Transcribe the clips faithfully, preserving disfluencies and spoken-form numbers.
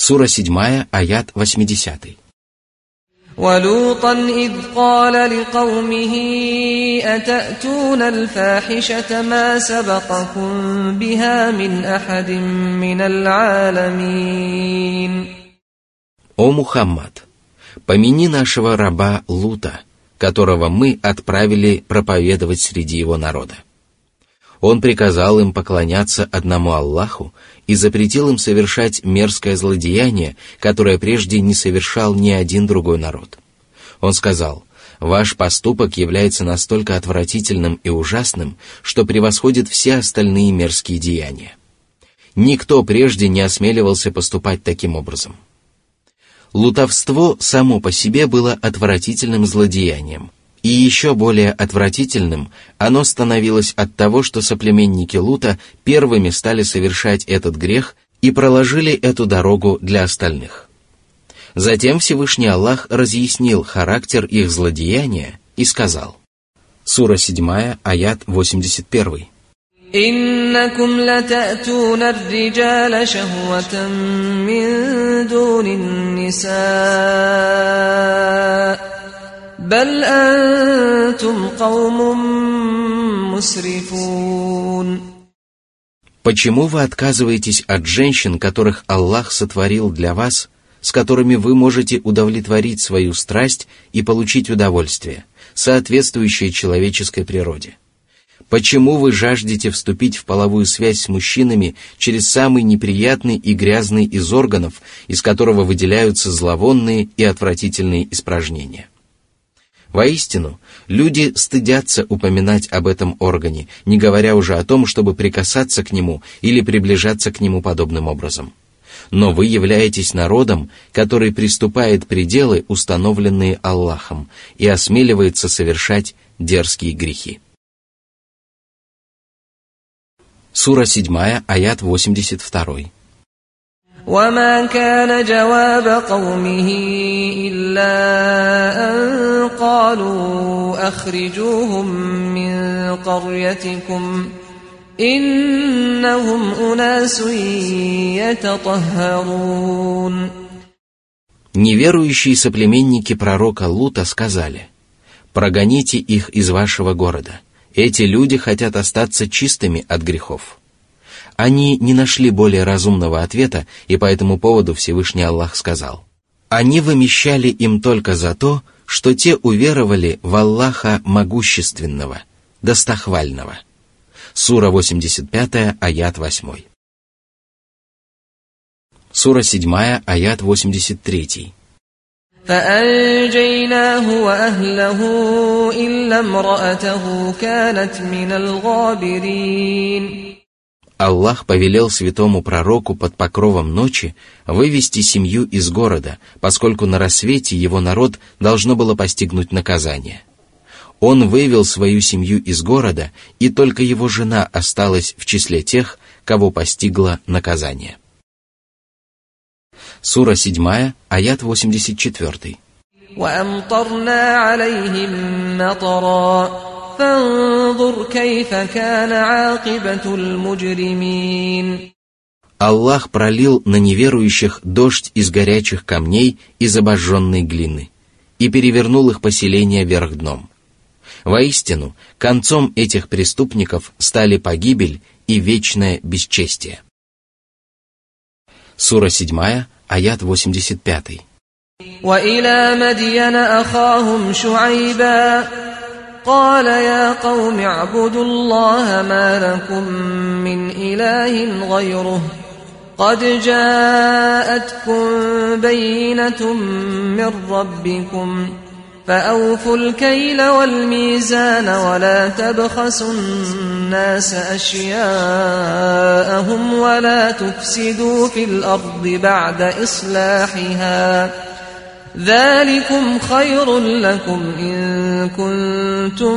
Сура седьмая, аят восьмидесятый. وَلُوطًا إِذْ قَالَ لِقَوْمِهِ أَتَأْتُونَ الْفَاحِشَةَ مَا سَبَقَكُم بِهَا مِنْ أَحَدٍ مِّنَ الْعَالَمِينَ. О Мухаммад, помяни нашего раба Лута, которого мы отправили проповедовать среди его народа. Он приказал им поклоняться одному Аллаху и запретил им совершать мерзкое злодеяние, которое прежде не совершал ни один другой народ. Он сказал: «Ваш поступок является настолько отвратительным и ужасным, что превосходит все остальные мерзкие деяния. Никто прежде не осмеливался поступать таким образом». Лутовство само по себе было отвратительным злодеянием, и еще более отвратительным оно становилось от того, что соплеменники Лута первыми стали совершать этот грех и проложили эту дорогу для остальных. Затем Всевышний Аллах разъяснил характер их злодеяния и сказал. Сура седьмая, аят восемьдесят первый. إنكم لتأتون الرجال شهوة من دون النساء بل أنتم قوم مسرفون. Почему вы отказываетесь от женщин, которых Аллах сотворил для вас, с которыми вы можете удовлетворить свою страсть и получить удовольствие, соответствующее человеческой природе? Почему вы жаждете вступить в половую связь с мужчинами через самый неприятный и грязный из органов, из которого выделяются зловонные и отвратительные испражнения? Воистину, люди стыдятся упоминать об этом органе, не говоря уже о том, чтобы прикасаться к нему или приближаться к нему подобным образом. Но вы являетесь народом, который приступает пределы, установленные Аллахом, и осмеливается совершать дерзкие грехи. Сура седьмая, аят восемьдесят второй. وما كان جواب قومه إلا أن قالوا أخرجوهم من قريتكم إنهم أناس يتطهرون. Неверующие соплеменники пророка Лута сказали: «Прогоните их из вашего города. Эти люди хотят остаться чистыми от грехов». Они не нашли более разумного ответа, и по этому поводу Всевышний Аллах сказал: «Они вымещали им только за то, что те уверовали в Аллаха Могущественного, Достохвального». Сура восемьдесят пятая, аят восьмой. Сура седьмая, аят восемьдесят третий. فأنجيناه وأهله إلا امرأته كانت من الغابرين. Аллах повелел святому пророку под покровом ночи вывести семью из города, поскольку на рассвете его народ должно было постигнуть наказание. Он вывел свою семью из города, и только его жена осталась в числе тех, кого постигло наказание. Сура седьмая, аят восемьдесят четвертый. وَأَمْطَرْنَا عَلَيْهِمْ مَطَرًا فَانظُرْ كَيْفَ كَانَ عَاقِبَةُ الْمُجْرِمِينَ. Аллах пролил на неверующих дождь из горячих камней из обожженной глины и перевернул их поселения вверх дном. Воистину, концом этих преступников стали погибель и вечное бесчестие. Сура седьмая, аят восемьдесят пятый. وَإِلَى مَدْيَنَ أَخَاهُمْ شُعَيْبًا قَالَ يَا قَوْمِ اعْبُدُوا اللَّهَ مَا لَكُمْ مِنْ إِلَٰهٍ غَيْرُهُ قَدْ جَاءَتْكُمْ بَيِّنَةٌ مِّن رَّبِّكُمْ فَأَوْفُوا الْكَيْلَ وَالْمِيزَانَ وَلَا تَبْخَسُوا النَّاسَ أَشْيَاءَهُمْ وَلَا تُفْسِدُوا فِي الْأَرْضِ بَعْدَ إِصْلَاحِهَا ذَلِكُمْ خَيْرٌ لَكُمْ إِن كُنتُم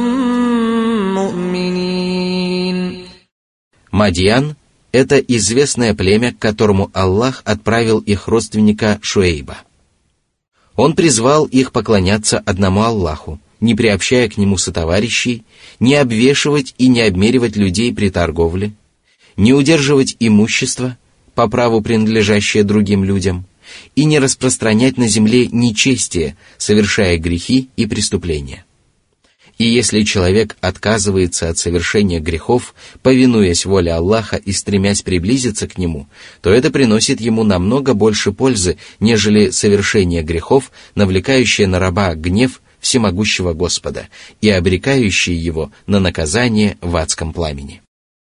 مُّؤْمِنِينَ. Мадьян – это известное племя, к которому Аллах отправил их родственника Шуэйба. Он призвал их поклоняться одному Аллаху, не приобщая к нему сотоварищей, не обвешивать и не обмеривать людей при торговле, не удерживать имущество, по праву принадлежащее другим людям, и не распространять на земле нечестие, совершая грехи и преступления. И если человек отказывается от совершения грехов, повинуясь воле Аллаха и стремясь приблизиться к Нему, то это приносит ему намного больше пользы, нежели совершение грехов, навлекающее на раба гнев всемогущего Господа и обрекающее его на наказание в адском пламени.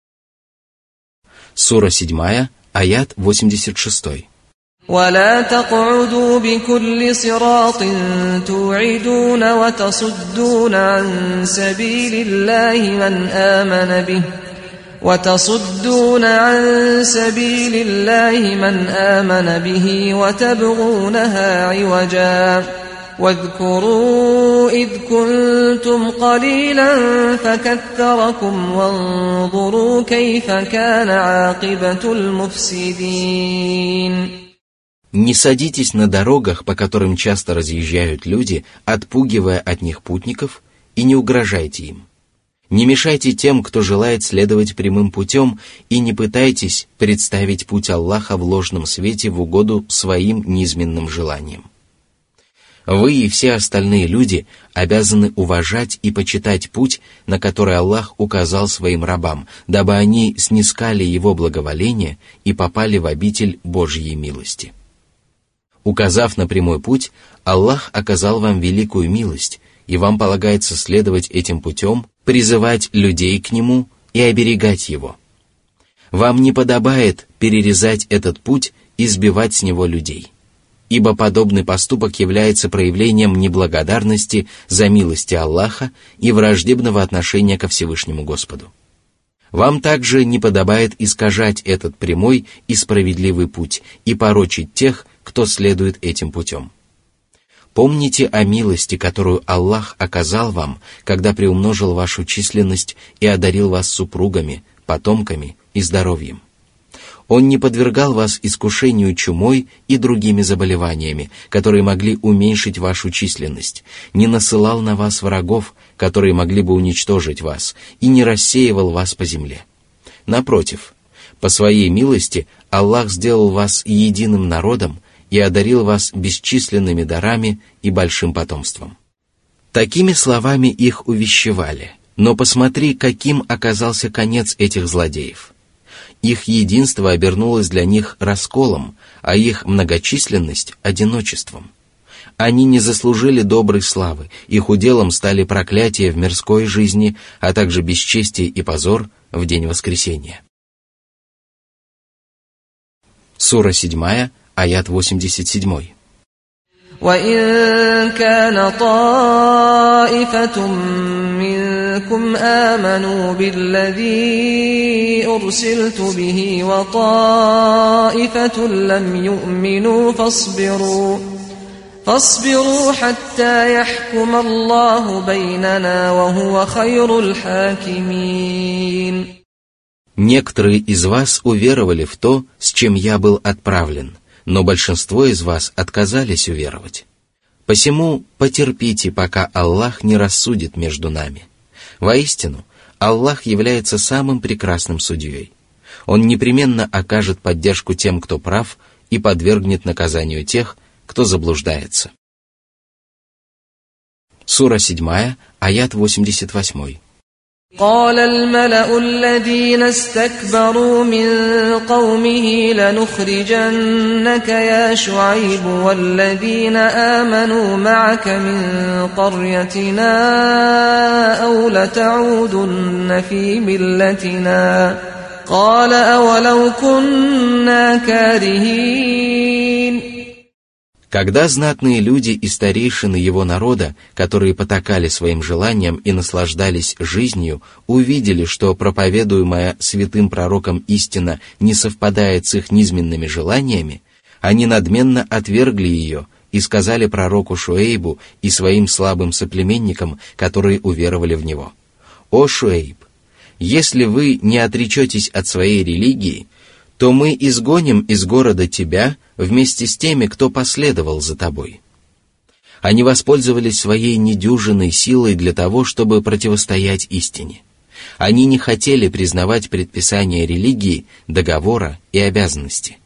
Сура седьмая, аят восемьдесят шесть. ولا تقعدوا بكل صراط توعدون وتصدون عن سبيل الله من آمن به وتصدون عن سبيل الله من آمن به وتبغونها عوجا واذكروا إذ كنتم قليلا فكثركم وانظروا كيف كان عاقبة المفسدين. Не садитесь на дорогах, по которым часто разъезжают люди, отпугивая от них путников, и не угрожайте им. Не мешайте тем, кто желает следовать прямым путем, и не пытайтесь представить путь Аллаха в ложном свете в угоду своим низменным желаниям. Вы и все остальные люди обязаны уважать и почитать путь, на который Аллах указал своим рабам, дабы они снискали Его благоволение и попали в обитель Божьей милости. Указав на прямой путь, Аллах оказал вам великую милость, и вам полагается следовать этим путем, призывать людей к нему и оберегать его. Вам не подобает перерезать этот путь и сбивать с него людей, ибо подобный поступок является проявлением неблагодарности за милости Аллаха и враждебного отношения ко Всевышнему Господу. Вам также не подобает искажать этот прямой и справедливый путь и порочить тех, кто следует этим путем. Помните о милости, которую Аллах оказал вам, когда приумножил вашу численность и одарил вас супругами, потомками и здоровьем. Он не подвергал вас искушению чумой и другими заболеваниями, которые могли уменьшить вашу численность, не насылал на вас врагов, которые могли бы уничтожить вас, и не рассеивал вас по земле. Напротив, по своей милости Аллах сделал вас единым народом и одарил вас бесчисленными дарами и большим потомством. Такими словами их увещевали, но посмотри, каким оказался конец этих злодеев. Их единство обернулось для них расколом, а их многочисленность – одиночеством. Они не заслужили доброй славы, их уделом стали проклятия в мирской жизни, а также бесчестие и позор в день воскресения. Сура седьмая, аят восемьдесят семь. وَإِن كَانَ طَائِفَةٌ مِّنكُمْ آمَنُوا بِالَّذِي أُرْسِلْتُ بِهِ وَطَائِفَةٌ لَّمْ يُؤْمِنُوا فاصبروا فاصبروا حتى يحكم الله بيننا وهو خير الحاكمين. Некоторые из вас уверовали в то, с чем я был отправлен, но большинство из вас отказались уверовать. Посему потерпите, пока Аллах не рассудит между нами. Воистину, Аллах является самым прекрасным судьей. Он непременно окажет поддержку тем, кто прав, и подвергнет наказанию тех, кто заблуждается. Сура седьмая, аят восемьдесят восемь. قال الملأ الذين استكبروا من قومه لنخرجنك يا شعيب والذين آمنوا معك من قريتنا أو لتعودن في ملتنا قال أولو كنا كارهين. Когда знатные люди и старейшины его народа, которые потакали своим желаниям и наслаждались жизнью, увидели, что проповедуемая святым пророком истина не совпадает с их низменными желаниями, они надменно отвергли ее и сказали пророку Шуэйбу и своим слабым соплеменникам, которые уверовали в него: «О Шуэйб, если вы не отречетесь от своей религии, то мы изгоним из города тебя вместе с теми, кто последовал за тобой». Они воспользовались своей недюжинной силой для того, чтобы противостоять истине. Они не хотели признавать предписания религии, договора и обязанности.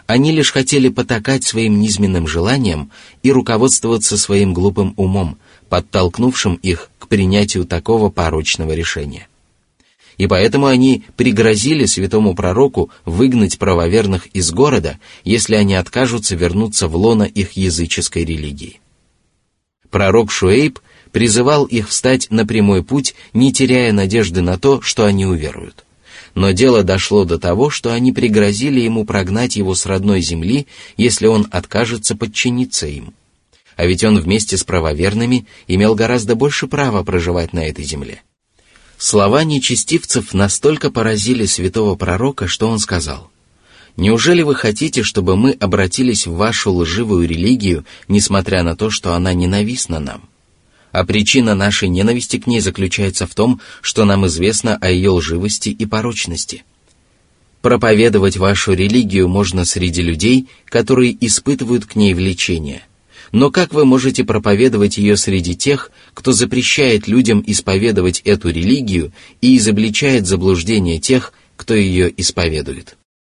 Они лишь хотели потакать своим низменным желаниям и руководствоваться своим глупым умом, подтолкнувшим их к принятию такого порочного решения. И поэтому они пригрозили святому пророку выгнать правоверных из города, если они откажутся вернуться в лоно их языческой религии. Пророк Шуэйб призывал их встать на прямой путь, не теряя надежды на то, что они уверуют. Но дело дошло до того, что они пригрозили ему прогнать его с родной земли, если он откажется подчиниться им. А ведь он вместе с правоверными имел гораздо больше права проживать на этой земле. Слова нечестивцев настолько поразили святого пророка, что он сказал: «Неужели вы хотите, чтобы мы обратились в вашу лживую религию, несмотря на то, что она ненавистна нам? А причина нашей ненависти к ней заключается в том, что нам известно о ее лживости и порочности. Проповедовать вашу религию можно среди людей, которые испытывают к ней влечение. Но как вы можете проповедовать ее среди тех, кто запрещает людям исповедовать эту религию и изобличает заблуждение тех, кто ее исповедует?»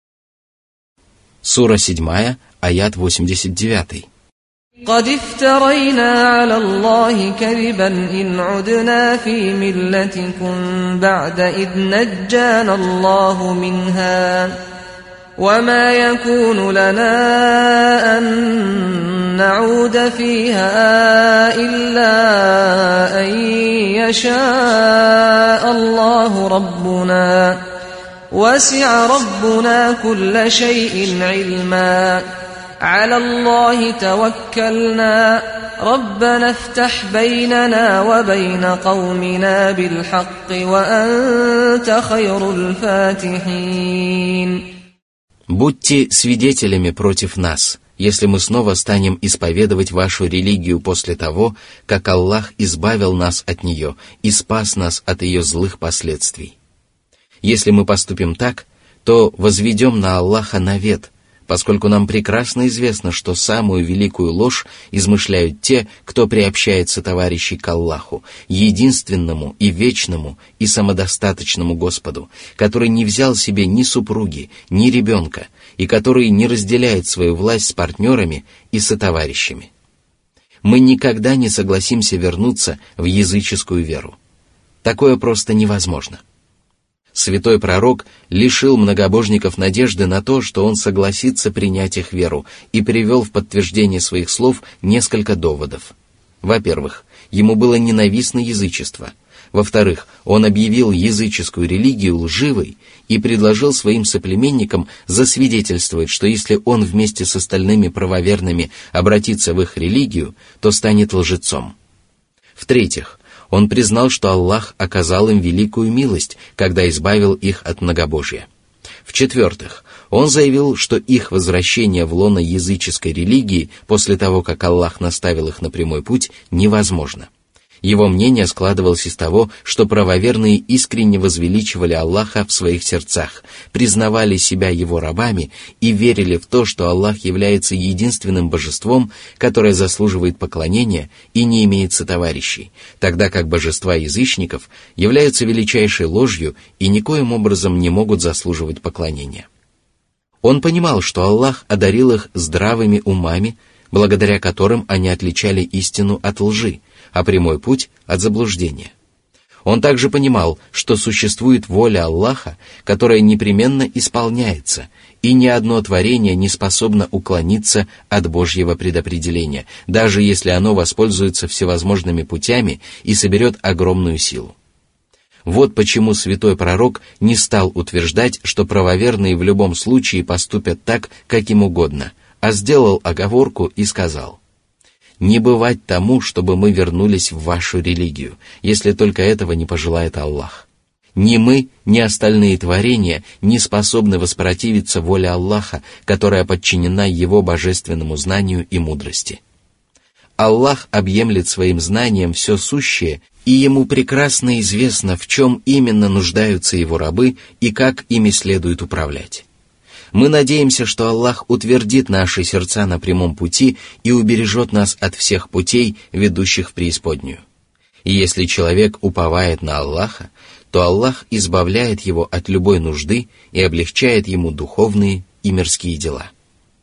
Сура седьмая, аят восемьдесят девять. قد افترينا على الله كذبا إن عدنا في ملتكم بعد إذ نجانا الله منها وما يكون لنا أن نعود فيها إلا أن يشاء الله ربنا وسع ربنا كل شيء علما على الله توكلنا ربنا افتح بيننا وبين قومنا بالحق وأنت خير الفاتحين. Будьте свидетелями против нас, если мы снова станем исповедовать вашу религию после того, как Аллах избавил нас от нее и спас нас от ее злых последствий. Если мы поступим так, то возведем на Аллаха навет, поскольку нам прекрасно известно, что самую великую ложь измышляют те, кто приобщается товарищей к Аллаху, единственному и вечному и самодостаточному Господу, который не взял себе ни супруги, ни ребенка, и который не разделяет свою власть с партнерами и сотоварищами. Мы никогда не согласимся вернуться в языческую веру. Такое просто невозможно. Святой пророк лишил многобожников надежды на то, что он согласится принять их веру, и привел в подтверждение своих слов несколько доводов. Во-первых, ему было ненавистно язычество. Во-вторых, он объявил языческую религию лживой и предложил своим соплеменникам засвидетельствовать, что если он вместе с остальными правоверными обратится в их религию, то станет лжецом. В-третьих, он признал, что Аллах оказал им великую милость, когда избавил их от многобожия. В-четвертых, он заявил, что их возвращение в лоно языческой религии после того, как Аллах наставил их на прямой путь, невозможно. Его мнение складывалось из того, что правоверные искренне возвеличивали Аллаха в своих сердцах, признавали себя его рабами и верили в то, что Аллах является единственным божеством, которое заслуживает поклонения и не имеет сотоварищей, тогда как божества язычников являются величайшей ложью и никоим образом не могут заслуживать поклонения. Он понимал, что Аллах одарил их здравыми умами, благодаря которым они отличали истину от лжи, а прямой путь от заблуждения. Он также понимал, что существует воля Аллаха, которая непременно исполняется, и ни одно творение не способно уклониться от Божьего предопределения, даже если оно воспользуется всевозможными путями и соберет огромную силу. Вот почему святой пророк не стал утверждать, что правоверные в любом случае поступят так, как им угодно, а сделал оговорку и сказал: «Не бывать тому, чтобы мы вернулись в вашу религию, если только этого не пожелает Аллах. Ни мы, ни остальные творения не способны воспротивиться воле Аллаха, которая подчинена Его божественному знанию и мудрости. Аллах объемлет своим знанием все сущее, и Ему прекрасно известно, в чем именно нуждаются Его рабы и как ими следует управлять. Мы надеемся, что Аллах утвердит наши сердца на прямом пути и убережет нас от всех путей, ведущих в преисподнюю. И если человек уповает на Аллаха, то Аллах избавляет его от любой нужды и облегчает ему духовные и мирские дела».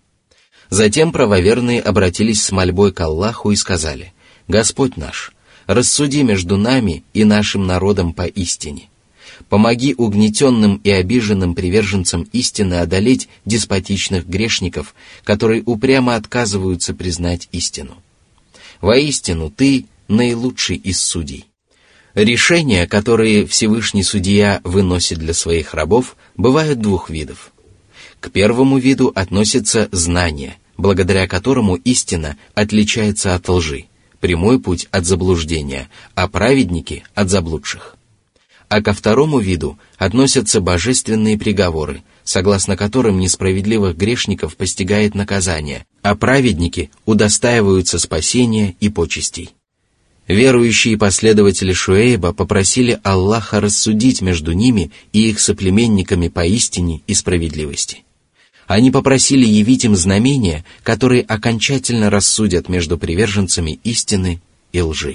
Затем правоверные обратились с мольбой к Аллаху и сказали: «Господь наш, рассуди между нами и нашим народом поистине. Помоги угнетенным и обиженным приверженцам истины одолеть деспотичных грешников, которые упрямо отказываются признать истину. Воистину, Ты наилучший из судей». Решения, которые Всевышний Судья выносит для своих рабов, бывают двух видов. К первому виду относится знание, благодаря которому истина отличается от лжи, прямой путь от заблуждения, а праведники от заблудших. А ко второму виду относятся божественные приговоры, согласно которым несправедливых грешников постигает наказание, а праведники удостаиваются спасения и почестей. Верующие последователи Шуэйба попросили Аллаха рассудить между ними и их соплеменниками по истине и справедливости. Они попросили явить им знамения, которые окончательно рассудят между приверженцами истины и лжи.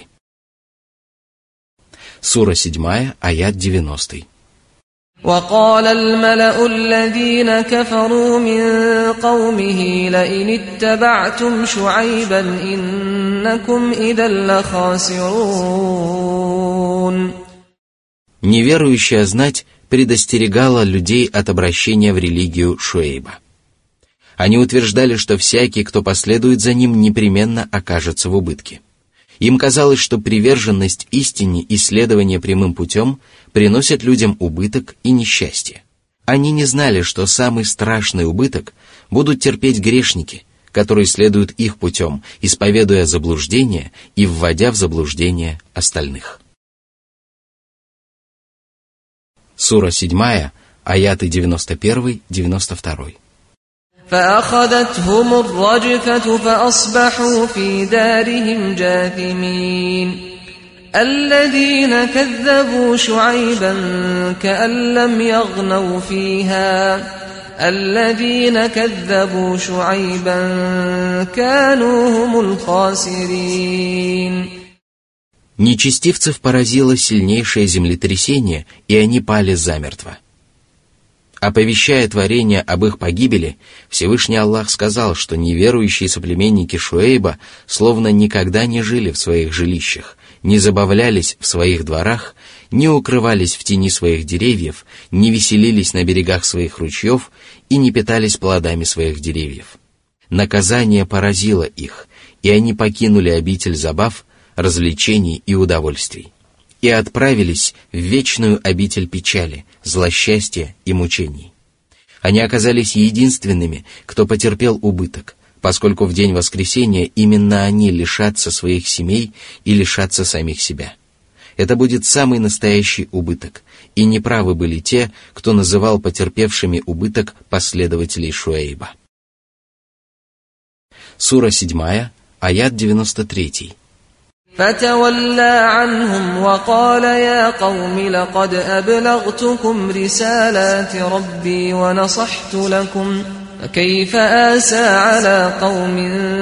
Сура седьмая, аят девяностый. وقال الملأ الذين كفروا من قومه لئن اتبعتم شعيبا إنكم إذا لخاسرون. Неверующая знать предостерегала людей от обращения в религию Шуэйба. Они утверждали, что всякий, кто последует за ним, непременно окажется в убытке. Им казалось, что приверженность истине и следование прямым путем приносят людям убыток и несчастье. Они не знали, что самый страшный убыток будут терпеть грешники, которые следуют их путем, исповедуя заблуждение и вводя в заблуждение остальных. Сура седьмая, аяты девяносто один — девяносто два. فأخذتهم الرجفة فأصبحوا في دارهم جاثمين الذين كذبوا شعيبا كأن لم يغنوا فيها الذين كذبوا شعيبا كانوا هم الخاسرين. Нечестивцев поразило сильнейшее землетрясение, и они пали замертво. Оповещая творение об их погибели, Всевышний Аллах сказал, что неверующие соплеменники Шуэйба словно никогда не жили в своих жилищах, не забавлялись в своих дворах, не укрывались в тени своих деревьев, не веселились на берегах своих ручьев и не питались плодами своих деревьев. Наказание поразило их, и они покинули обитель забав, развлечений и удовольствий, и отправились в вечную обитель печали, злосчастья и мучений. Они оказались единственными, кто потерпел убыток, поскольку в день воскресения именно они лишатся своих семей и лишатся самих себя. Это будет самый настоящий убыток, и неправы были те, кто называл потерпевшими убыток последователей Шуэйба. Сура седьмая, аят девяносто три. فتولى عنهم وقال يا قوم لقد أبلغتكم رسالات ربي ونصحت لكم فكيف آسى على قوم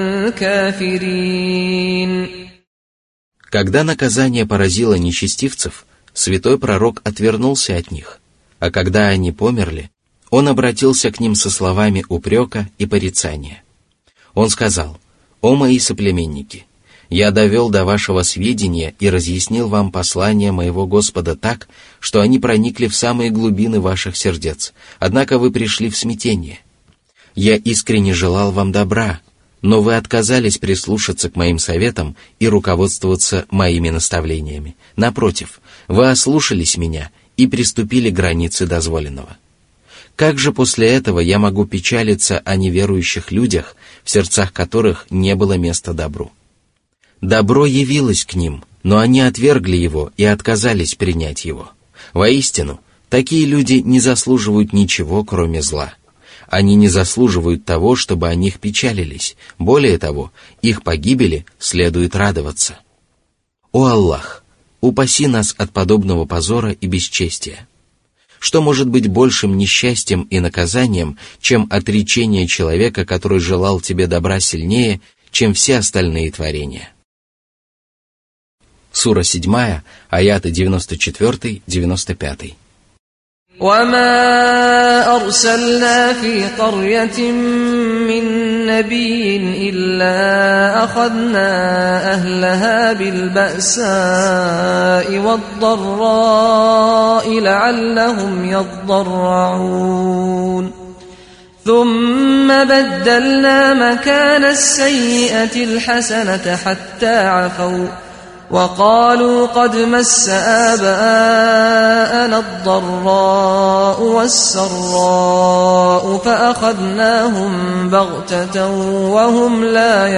كافرين. Когда наказание поразило нечестивцев, святой пророк отвернулся от них, а когда они померли, он обратился к ним со словами упрека и порицания. Он сказал: «О мои соплеменники! Я довел до вашего сведения и разъяснил вам послание моего Господа так, что они проникли в самые глубины ваших сердец, однако вы пришли в смятение. Я искренне желал вам добра, но вы отказались прислушаться к моим советам и руководствоваться моими наставлениями. Напротив, вы ослушались меня и приступили к границе дозволенного. Как же после этого я могу печалиться о неверующих людях, в сердцах которых не было места добру? Добро явилось к ним, но они отвергли его и отказались принять его. Воистину, такие люди не заслуживают ничего, кроме зла. Они не заслуживают того, чтобы о них печалились. Более того, их погибели следует радоваться. О Аллах, упаси нас от подобного позора и бесчестия. Что может быть большим несчастьем и наказанием, чем отречение человека, который желал тебе добра сильнее, чем все остальные творения? Сура седьмая, аяты девяносто четыре — девяносто пять. وما أرسلنا في قرية من نبي إلا أخذنا أهلها بالبأساء والضراء لعلهم يضرعون ثم بدلنا مكان السيئة الحسنة حتى عفوا وقالوا قد مس آباءنا الضراء والسراء فأخذناهم بغتة وهم لا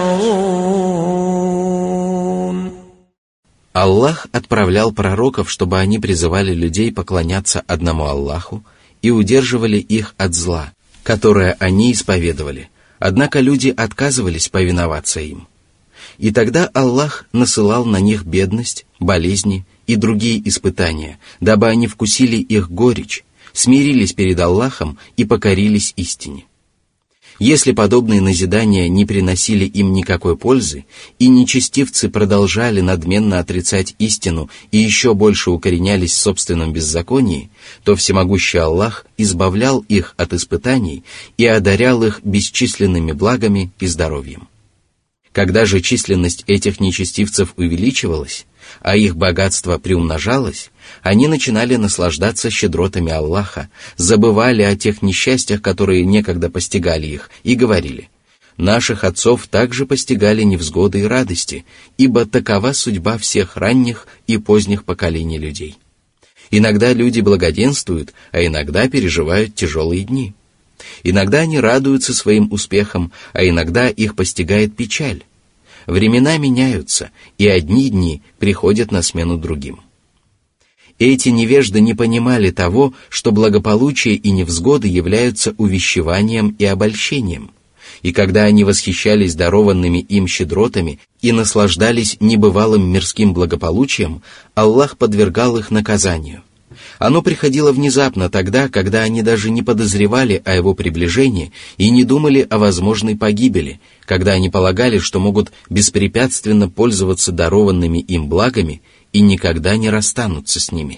يشعرون. Аллах отправлял пророков, чтобы они призывали людей поклоняться одному Аллаху и удерживали их от зла, которое они исповедовали, однако люди отказывались повиноваться им. И тогда Аллах насылал на них бедность, болезни и другие испытания, дабы они вкусили их горечь, смирились перед Аллахом и покорились истине. Если подобные назидания не приносили им никакой пользы, и нечестивцы продолжали надменно отрицать истину и еще больше укоренялись в собственном беззаконии, то всемогущий Аллах избавлял их от испытаний и одарял их бесчисленными благами и здоровьем. Когда же численность этих нечестивцев увеличивалась, а их богатство приумножалось, они начинали наслаждаться щедротами Аллаха, забывали о тех несчастьях, которые некогда постигали их, и говорили: «Наших отцов также постигали невзгоды и радости, ибо такова судьба всех ранних и поздних поколений людей». Иногда люди благоденствуют, а иногда переживают тяжелые дни. Иногда они радуются своим успехам, а иногда их постигает печаль. Времена меняются, и одни дни приходят на смену другим. Эти невежды не понимали того, что благополучие и невзгоды являются увещеванием и обольщением. И когда они восхищались дарованными им щедротами и наслаждались небывалым мирским благополучием, Аллах подвергал их наказанию. Оно приходило внезапно тогда, когда они даже не подозревали о его приближении и не думали о возможной погибели, когда они полагали, что могут беспрепятственно пользоваться дарованными им благами и никогда не расстанутся с ними.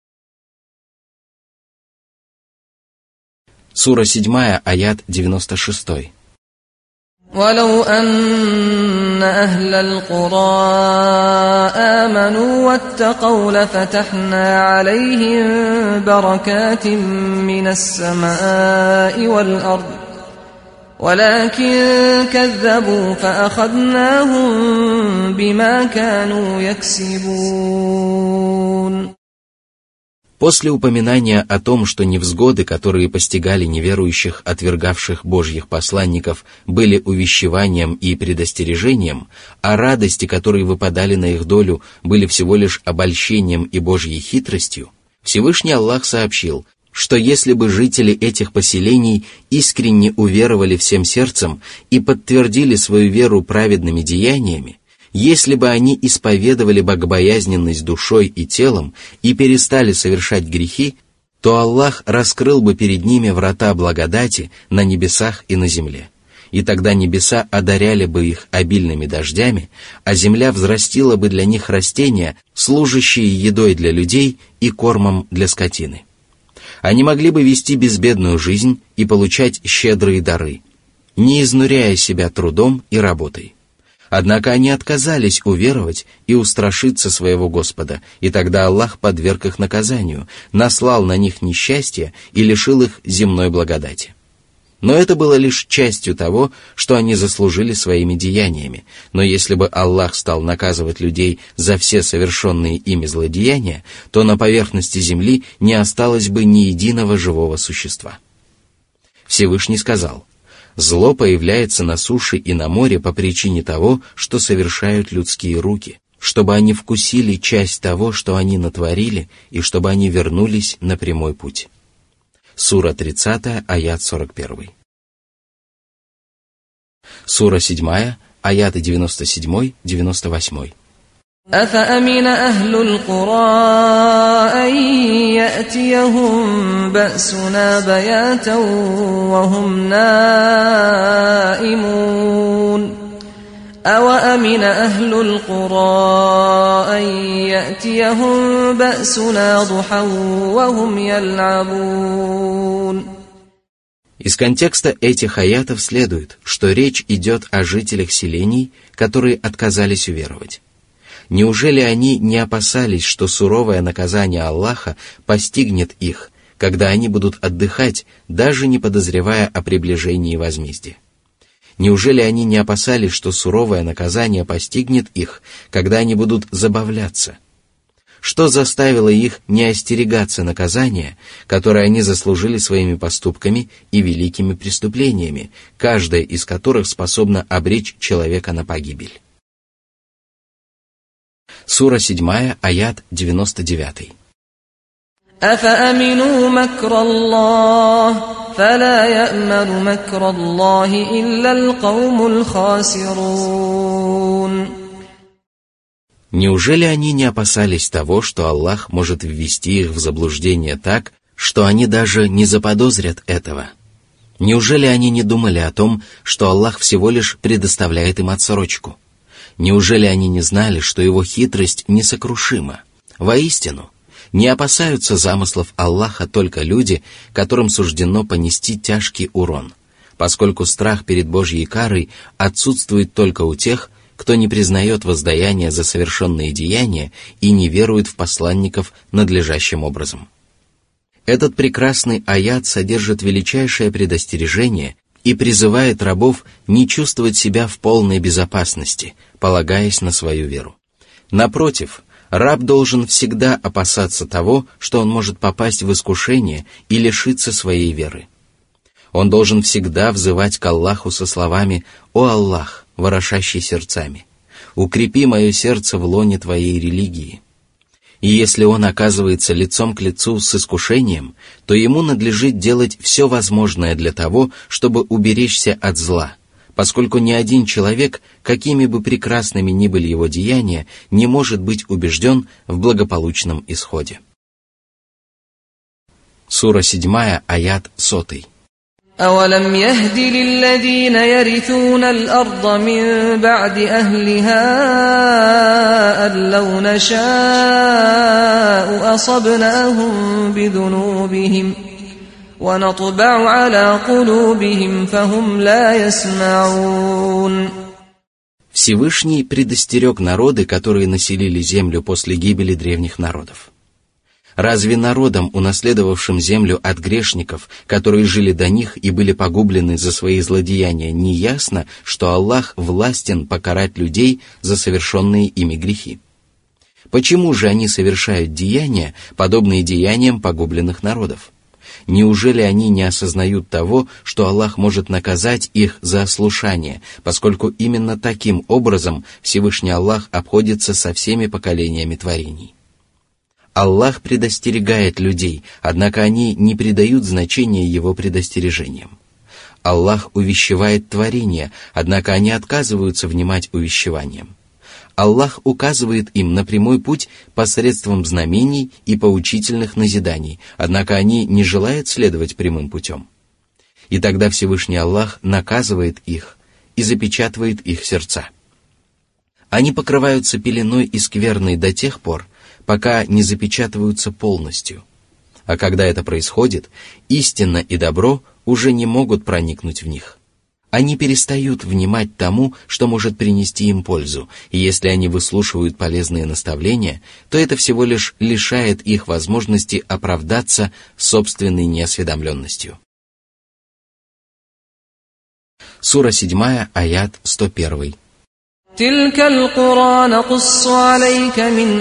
Сура седьмая, аят девяносто шесть. ولو أن أهل القرى آمنوا واتقوا لفتحنا عليهم بركات من السماء والأرض ولكن كذبوا فأخذناهم بما كانوا يكسبون. После упоминания о том, что невзгоды, которые постигали неверующих, отвергавших Божьих посланников, были увещеванием и предостережением, а радости, которые выпадали на их долю, были всего лишь обольщением и Божьей хитростью, Всевышний Аллах сообщил, что если бы жители этих поселений искренне уверовали всем сердцем и подтвердили свою веру праведными деяниями, если бы они исповедовали богобоязненность душой и телом и перестали совершать грехи, то Аллах раскрыл бы перед ними врата благодати на небесах и на земле. И тогда небеса одаряли бы их обильными дождями, а земля взрастила бы для них растения, служащие едой для людей и кормом для скотины. Они могли бы вести безбедную жизнь и получать щедрые дары, не изнуряя себя трудом и работой. Однако они отказались уверовать и устрашиться своего Господа, и тогда Аллах подверг их наказанию, наслал на них несчастье и лишил их земной благодати. Но это было лишь частью того, что они заслужили своими деяниями, но если бы Аллах стал наказывать людей за все совершенные ими злодеяния, то на поверхности земли не осталось бы ни единого живого существа. Всевышний сказал: «Зло появляется на суше и на море по причине того, что совершают людские руки, чтобы они вкусили часть того, что они натворили, и чтобы они вернулись на прямой путь». Сура тридцатая, аят сорок один. Сура седьмая, аяты девяносто семь — девяносто восемь. أفأمن أهل القرى أن يأتيهم بأسنا بياتا وهم نائمون أَوَأَمِنَ أَهْلُ الْقُرَىٰ أَن يَأْتِيَهُم بَأْسُنَا ضُحًى وَهُمْ يَلْعَبُونَ. Из контекста этих аятов следует, что речь идет о жителях селений, которые отказались уверовать. Неужели они не опасались, что суровое наказание Аллаха постигнет их, когда они будут отдыхать, даже не подозревая о приближении возмездия? Неужели они не опасались, что суровое наказание постигнет их, когда они будут забавляться? Что заставило их не остерегаться наказания, которое они заслужили своими поступками и великими преступлениями, каждое из которых способно обречь человека на погибель? Сура седьмая, аят девяносто девятый. أَفَأَمِنُوا مَكْرَ اللَّهِ فَلَا يَأْمَنُ مَكْرَ اللَّهِ إِلَّا الْقَوْمُ الْخَاسِرُونَ. Неужели они не опасались того, что Аллах может ввести их в заблуждение так, что они даже не заподозрят этого? Неужели они не думали о том, что Аллах всего лишь предоставляет им отсрочку? Неужели они не знали, что его хитрость несокрушима? Воистину, не опасаются замыслов Аллаха только люди, которым суждено понести тяжкий урон, поскольку страх перед Божьей карой отсутствует только у тех, кто не признает воздаяние за совершенные деяния и не верует в посланников надлежащим образом. Этот прекрасный аят содержит величайшее предостережение и призывает рабов не чувствовать себя в полной безопасности, полагаясь на свою веру. Напротив, раб должен всегда опасаться того, что он может попасть в искушение и лишиться своей веры. Он должен всегда взывать к Аллаху со словами «О Аллах, ворошащий сердцами, укрепи мое сердце в лоне Твоей религии». И если он оказывается лицом к лицу с искушением, то ему надлежит делать все возможное для того, чтобы уберечься от зла, поскольку ни один человек, какими бы прекрасными ни были его деяния, не может быть убежден в благополучном исходе. Сура седьмая, аят сотый. أَوَلَمْ يَهْدِ لِلَّذِينَ يَرِثُونَ الْأَرْضَ مِنْ بَعْدِ أَهْلِهَا أَنْ لَوْ نَشَاءُ أَصَبْنَاهُمْ بِذُنُوبِهِمْ وَنَطْبَعُ عَلَى قُلُوبِهِمْ فَهُمْ لَا يَسْمَعُونَ. Всевышний предостерег народы, которые населили землю после гибели древних народов. Разве народам, унаследовавшим землю от грешников, которые жили до них и были погублены за свои злодеяния, не ясно, что Аллах властен покарать людей за совершенные ими грехи? Почему же они совершают деяния, подобные деяниям погубленных народов? Неужели они не осознают того, что Аллах может наказать их за ослушание, поскольку именно таким образом Всевышний Аллах обходится со всеми поколениями творений? Аллах предостерегает людей, однако они не придают значения Его предостережениям. Аллах увещевает творения, однако они отказываются внимать увещеваниям. Аллах указывает им на прямой путь посредством знамений и поучительных назиданий, однако они не желают следовать прямым путем. И тогда Всевышний Аллах наказывает их и запечатывает их сердца. Они покрываются пеленой и скверной до тех пор, пока не запечатываются полностью. А когда это происходит, истина и добро уже не могут проникнуть в них. Они перестают внимать тому, что может принести им пользу, и если они выслушивают полезные наставления, то это всего лишь лишает их возможности оправдаться собственной неосведомленностью. Сура седьмая, аят сто один. تِلْكَ الْقُرَى نَقُصُّ عَلَيْكَ مِنْ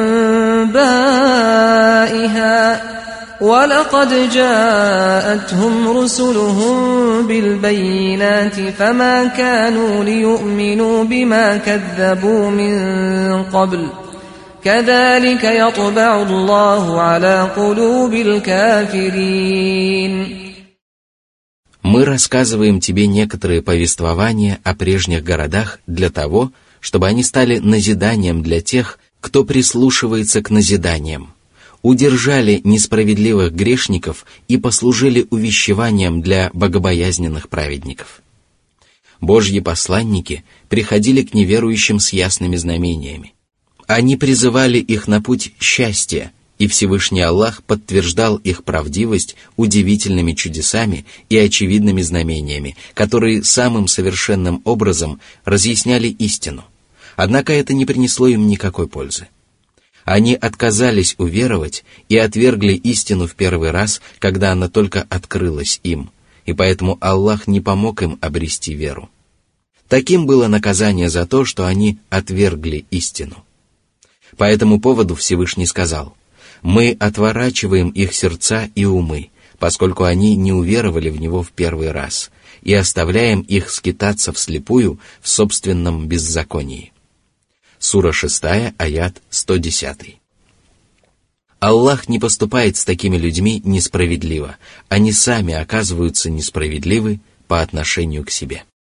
أَنْبَائِهَا وَلَقَدْ جَاءَتْهُمْ رُسُلُهُم بِالْبَيِّنَاتِ فَمَا كَانُوا لِيُؤْمِنُوا بِمَا كَذَّبُوا مِنْ قَبْلُ كَذَلِكَ يَطْبَعُ اللَّهُ عَلَى قُلُوبِ الْكَافِرِينَ. Мы рассказываем тебе некоторые повествования о прежних городах для того, чтобы они стали назиданием для тех, кто прислушивается к назиданиям, удержали несправедливых грешников и послужили увещеванием для богобоязненных праведников. Божьи посланники приходили к неверующим с ясными знамениями. Они призывали их на путь счастья, и Всевышний Аллах подтверждал их правдивость удивительными чудесами и очевидными знамениями, которые самым совершенным образом разъясняли истину. Однако это не принесло им никакой пользы. Они отказались уверовать и отвергли истину в первый раз, когда она только открылась им, и поэтому Аллах не помог им обрести веру. Таким было наказание за то, что они отвергли истину. По этому поводу Всевышний сказал: «Мы отворачиваем их сердца и умы, поскольку они не уверовали в Него в первый раз, и оставляем их скитаться вслепую в собственном беззаконии». Сура шестая, аят сто десятый. Аллах не поступает с такими людьми несправедливо, они сами оказываются несправедливы по отношению к себе.